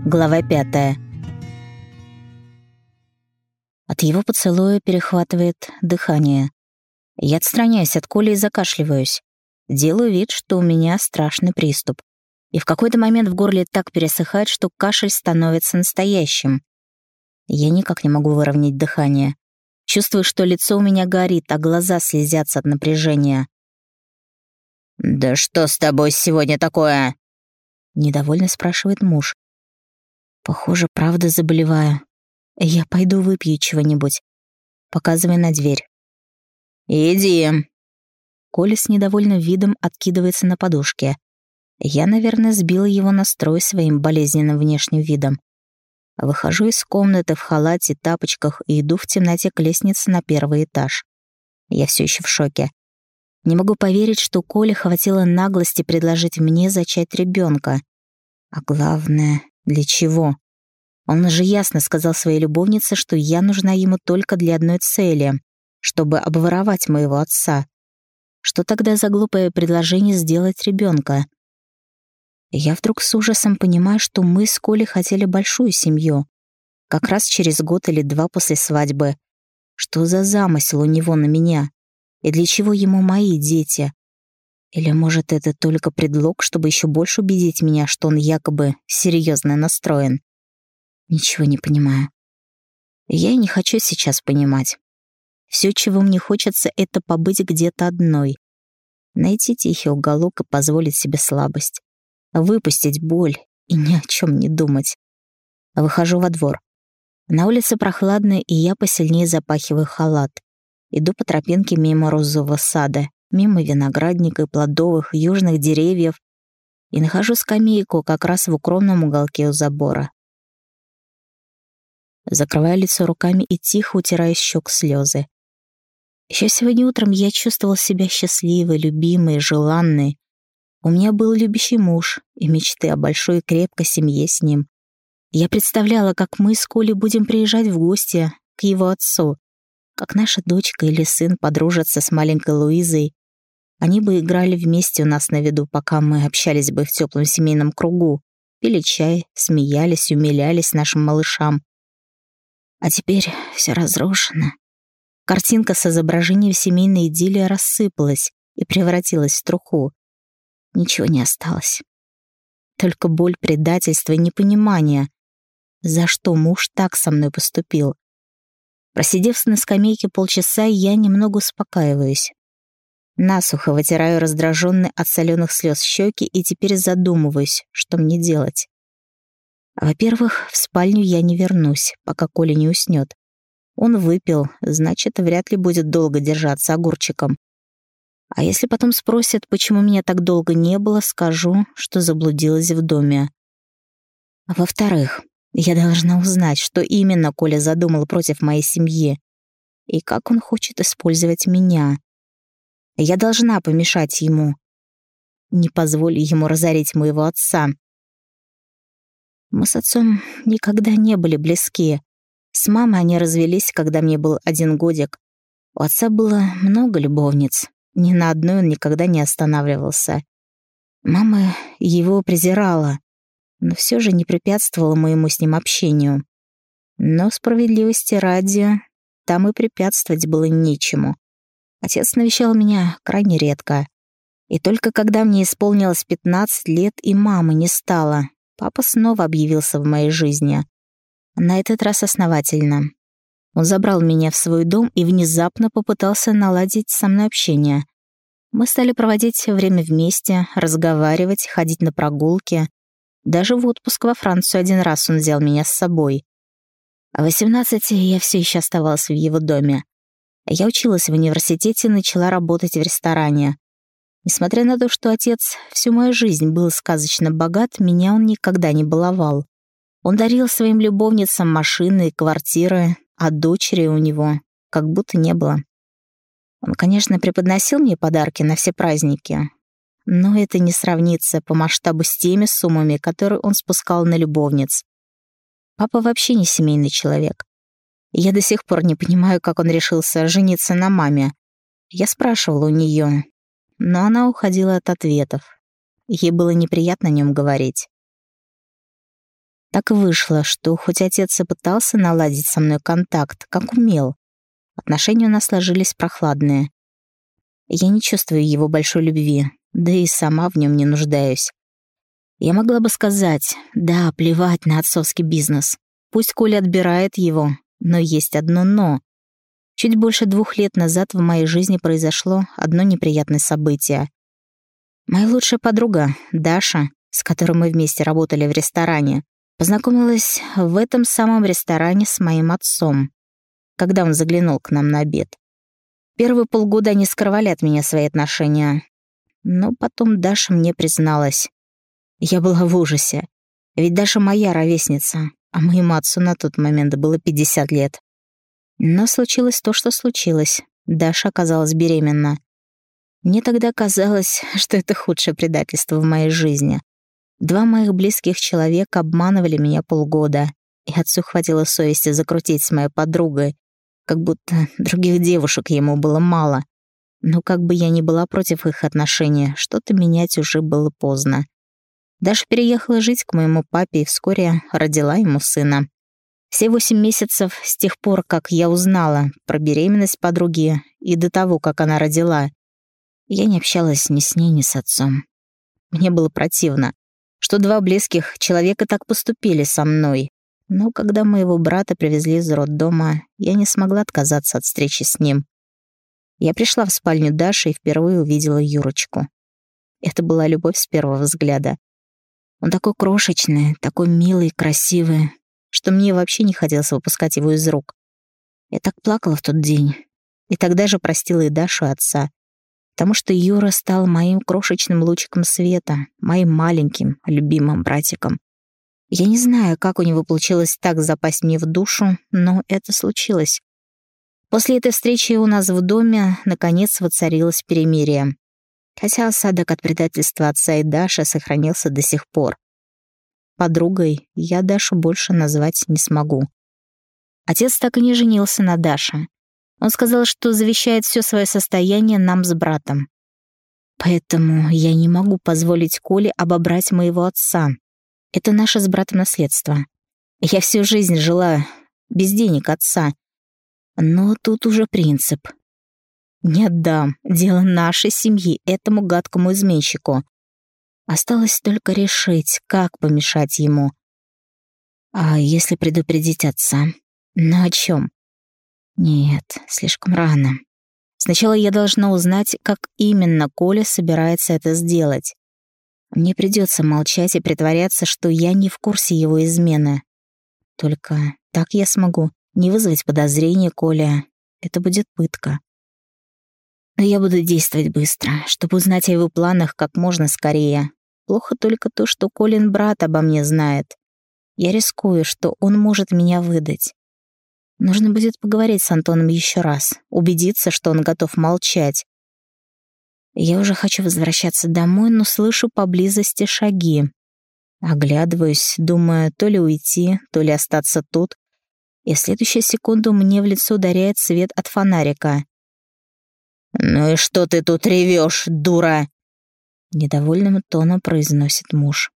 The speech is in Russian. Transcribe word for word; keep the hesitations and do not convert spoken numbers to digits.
Глава пятая. От его поцелуя перехватывает дыхание. Я отстраняюсь от Коли и закашливаюсь. Делаю вид, что у меня страшный приступ. И в какой-то момент в горле так пересыхает, что кашель становится настоящим. Я никак не могу выровнять дыхание. Чувствую, что лицо у меня горит, а глаза слезятся от напряжения. «Да что с тобой сегодня такое?» — недовольно спрашивает муж. «Похоже, правда заболеваю. Я пойду выпью чего-нибудь». Показывай на дверь. «Иди». Коля с недовольным видом откидывается на подушке. Я, наверное, сбила его настрой своим болезненным внешним видом. Выхожу из комнаты в халате, тапочках и иду в темноте к лестнице на первый этаж. Я все еще в шоке. Не могу поверить, что Коле хватило наглости предложить мне зачать ребенка. А главное, для чего? Он же ясно сказал своей любовнице, что я нужна ему только для одной цели, чтобы обворовать моего отца. Что тогда за глупое предложение сделать ребенка? Я вдруг с ужасом понимаю, что мы с Колей хотели большую семью. Как раз через год или два после свадьбы. Что за замысел у него на меня? И для чего ему мои дети? Или, может, это только предлог, чтобы еще больше убедить меня, что он якобы серьезно настроен? Ничего не понимаю. Я и не хочу сейчас понимать. Все, чего мне хочется, это побыть где-то одной. Найти тихий уголок и позволить себе слабость. Выпустить боль и ни о чем не думать. Выхожу во двор. На улице прохладно, и я посильнее запахиваю халат. Иду по тропинке мимо розового сада, мимо виноградника и плодовых южных деревьев, и нахожу скамейку как раз в укромном уголке у забора. Закрываю лицо руками и тихо утираю с щек слезы. Еще сегодня утром я чувствовала себя счастливой, любимой, желанной. У меня был любящий муж и мечты о большой и крепкой семье с ним. Я представляла, как мы с Колей будем приезжать в гости к его отцу, как наша дочка или сын подружатся с маленькой Луизой. Они бы играли вместе у нас на виду, пока мы общались бы в теплом семейном кругу, пили чай, смеялись, умилялись нашим малышам. А теперь все разрушено. Картинка с изображением семейной идиллии рассыпалась и превратилась в труху. Ничего не осталось. Только боль предательства и непонимания, за что муж так со мной поступил. Просидев на скамейке полчаса, я немного успокаиваюсь. Насухо вытираю раздраженные от соленых слез щеки и теперь задумываюсь, что мне делать. Во-первых, в спальню я не вернусь, пока Коля не уснет. Он выпил, значит, вряд ли будет долго держаться огурчиком. А если потом спросят, почему меня так долго не было, скажу, что заблудилась в доме. А во-вторых, я должна узнать, что именно Коля задумал против моей семьи и как он хочет использовать меня. Я должна помешать ему. Не позволю ему разорить моего отца. Мы с отцом никогда не были близки. С мамой они развелись, когда мне был один годик. У отца было много любовниц. Ни на одной он никогда не останавливался. Мама его презирала, но все же не препятствовала моему с ним общению. Но справедливости ради, там и препятствовать было нечему. Отец навещал меня крайне редко. И только когда мне исполнилось пятнадцать лет и мамы не стало, папа снова объявился в моей жизни. На этот раз основательно. Он забрал меня в свой дом и внезапно попытался наладить со мной общение. Мы стали проводить время вместе, разговаривать, ходить на прогулки. Даже в отпуск во Францию один раз он взял меня с собой. А в восемнадцати я все еще оставалась в его доме. Я училась в университете и начала работать в ресторане. Несмотря на то, что отец всю мою жизнь был сказочно богат, меня он никогда не баловал. Он дарил своим любовницам машины и квартиры, а дочери у него как будто не было. Он, конечно, преподносил мне подарки на все праздники, но это не сравнится по масштабу с теми суммами, которые он спускал на любовниц. Папа вообще не семейный человек. Я до сих пор не понимаю, как он решился жениться на маме. Я спрашивала у нее, но она уходила от ответов. Ей было неприятно о нем говорить. Так и вышло, что хоть отец и пытался наладить со мной контакт, как умел, отношения у нас сложились прохладные. Я не чувствую его большой любви, да и сама в нем не нуждаюсь. Я могла бы сказать, да, плевать на отцовский бизнес. Пусть Коля отбирает его, но есть одно «но». Чуть больше двух лет назад в моей жизни произошло одно неприятное событие. Моя лучшая подруга, Даша, с которой мы вместе работали в ресторане, познакомилась в этом самом ресторане с моим отцом, когда он заглянул к нам на обед. Первые полгода они скрывали от меня свои отношения, но потом Даша мне призналась. Я была в ужасе, ведь Даша моя ровесница, а моему отцу на тот момент было пятьдесят лет. Но случилось то, что случилось. Даша оказалась беременна. Мне тогда казалось, что это худшее предательство в моей жизни. Два моих близких человека обманывали меня полгода, и отцу хватило совести закрутить с моей подругой, как будто других девушек ему было мало. Но как бы я ни была против их отношений, что-то менять уже было поздно. Даша переехала жить к моему папе и вскоре родила ему сына. Все восемь месяцев с тех пор, как я узнала про беременность подруги и до того, как она родила, я не общалась ни с ней, ни с отцом. Мне было противно, что два близких человека так поступили со мной. Но когда моего брата привезли из роддома, я не смогла отказаться от встречи с ним. Я пришла в спальню Даши и впервые увидела Юрочку. Это была любовь с первого взгляда. Он такой крошечный, такой милый и красивый, что мне вообще не хотелось выпускать его из рук. Я так плакала в тот день. И тогда же простила и Дашу, и отца. Потому что Юра стал моим крошечным лучиком света, моим маленьким, любимым братиком. Я не знаю, как у него получилось так запасть мне в душу, но это случилось. После этой встречи у нас в доме наконец воцарилось перемирие. Хотя осадок от предательства отца и Даши сохранился до сих пор. Подругой я Дашу больше назвать не смогу. Отец так и не женился на Даше. Он сказал, что завещает все свое состояние нам с братом. Поэтому я не могу позволить Коле обобрать моего отца. Это наше с братом наследство. Я всю жизнь жила без денег отца. Но тут уже принцип. Не отдам дело нашей семьи этому гадкому изменщику. Осталось только решить, как помешать ему. А если предупредить отца? Но о чем? Нет, слишком рано. Сначала я должна узнать, как именно Коля собирается это сделать. Мне придется молчать и притворяться, что я не в курсе его измены. Только так я смогу не вызвать подозрения Коля. Это будет пытка. Но я буду действовать быстро, чтобы узнать о его планах как можно скорее. Плохо только то, что Колин брат обо мне знает. Я рискую, что он может меня выдать. Нужно будет поговорить с Антоном еще раз, убедиться, что он готов молчать. Я уже хочу возвращаться домой, но слышу поблизости шаги. Оглядываюсь, думая, то ли уйти, то ли остаться тут. И в следующую секунду мне в лицо ударяет свет от фонарика. «Ну и что ты тут ревешь, дура?» Недовольным тоном произносит муж.